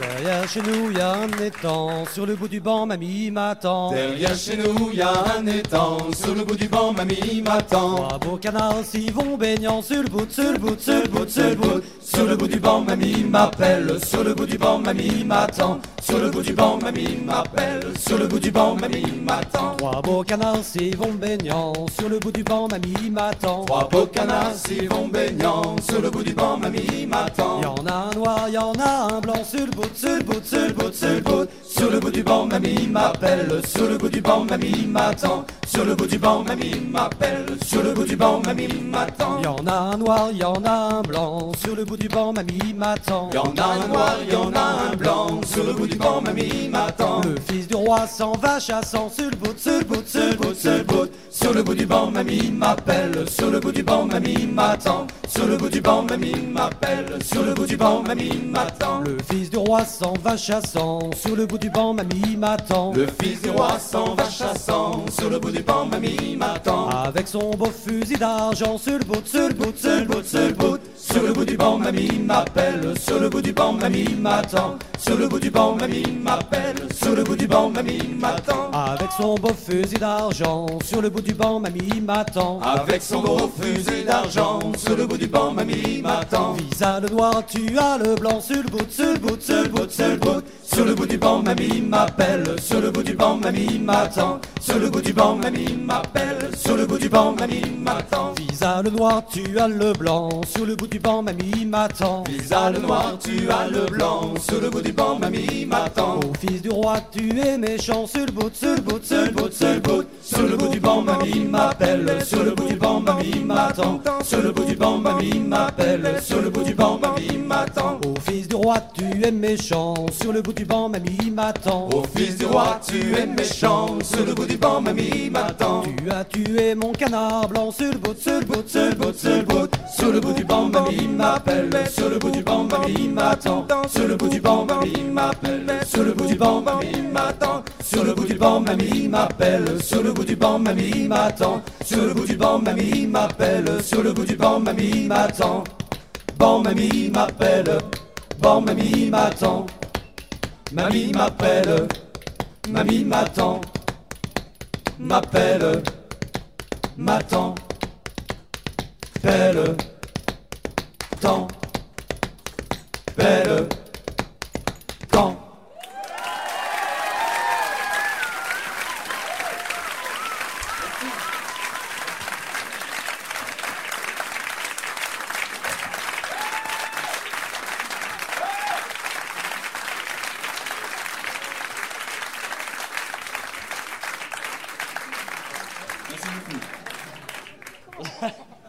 Derrière chez nous, y a un étang. Sur le bout du banc, mamie m'attend. Derrière chez nous, y a un étang. Sur le bout du banc, mamie m'attend. Trois beaux canards s'y vont baignant. Sur le bout, sur le bout, sur le bout, sur le bout. Sur le bout du banc, mamie m'appelle. Sur le bout du banc, mamie m'attend. Sur le bout du banc, mamie m'appelle. Sur le bout du banc, mamie m'attend. Trois beaux canards s'y vont baignant. Sur le bout du banc, mamie m'attend. Trois beaux canards s'y vont baignant. Sur le bout du banc, mamie m'attend. Y'en a un noir, y'en a un blanc. Sur le bout, sur le bout, sur le bout, sur le bout. Sur le bout du banc, mamie m'appelle. Sur le bout du banc, mamie m'attend. Sur le bout du banc, mamie m'appelle. Sur le bout du banc, mamie m'attend. Y'en a un noir, y'en a un blanc. Sur le bout du banc, mamie m'attend. Y'en a un noir, y'en a un blanc. Sur le bout du banc, mamie m'attend. Le fils du roi s'en va chassant. Sur le bout, sur le bout, sur le bout, sur le bout. Sur le bout du banc, mamie m'appelle. Sur le bout du banc, mamie m'attend. Sur le bout du banc, mamie m'appelle. Sur le bout du banc, mamie m'attend. Le fils du roi s'en va chassant. Sur le bout du banc, mamie m'attend. Le fils du roi s'en va chassant. Sur le bout du banc, mamie m'attend. Avec son beau fusil d'argent. Sur le bout, sur le bout, sur le bout, sur le bout. Sur le bout du banc, mamie m'appelle. Sur le bout du banc, mamie m'attend. Sur le bout du banc, mamie m'appelle. Sur le bout du banc, mamie m'attend. Avec son beau fusil d'argent. Sur le bout du banc, mamie m'attend. Avec son gros fusil d'argent. Sur le bout du banc, mamie m'attend. Visa le noir, tu as le blanc. Sur le bout, sur le bout, sur le bout, sur le bout. Sur le bout du banc, mamie m'appelle. Sur le bout du banc, mamie m'attend. Sur le bout du banc, mamie m'appelle. Sur le bout du banc, mamie m'attend. Visa le noir, tu as le blanc. Sur le bout du banc, mamie m'attend. Visa le noir, tu as le blanc. Sur le bout du banc, mamie m'attend. Ô fils du roi, tu es méchant. Sur le bout, sur le bout, sur le bout, sur le bout. Sur le bout du banc, mamie m'appelle. Sur le bout du banc, mamie m'attend. Sur le bout du banc, mamie m'appelle. Sur le bout du banc, mamie m'attend. Ô fils du roi, tu es méchant. Sur le bout du banc, mamie m'attend. Ô fils du roi, tu es méchant. Sur le bout du banc, mamie m'attend. Tu as tué mon canard blanc. Sur le bout, sur le bout, sur le bout, sur le bout. Sur le bout du banc, mamie m'appelle. Sur le bout du banc, mamie m'attend. Sur le bout du banc, mamie m'appelle. Sur le bout du banc, mamie m'attend. Sur le bout du banc, mamie m'appelle. Sur le bout du banc, mamie m'attend. Sur le bout du banc, mamie m'appelle. Sur le bout du banc, mamie m'attend. Ban, mamie m'appelle. Ban, mamie m'attend. Mamie m'appelle. Mamie m'attend. M'appelle. M'attend. Pelle. Temps. Pelle. Temps. Merci beaucoup.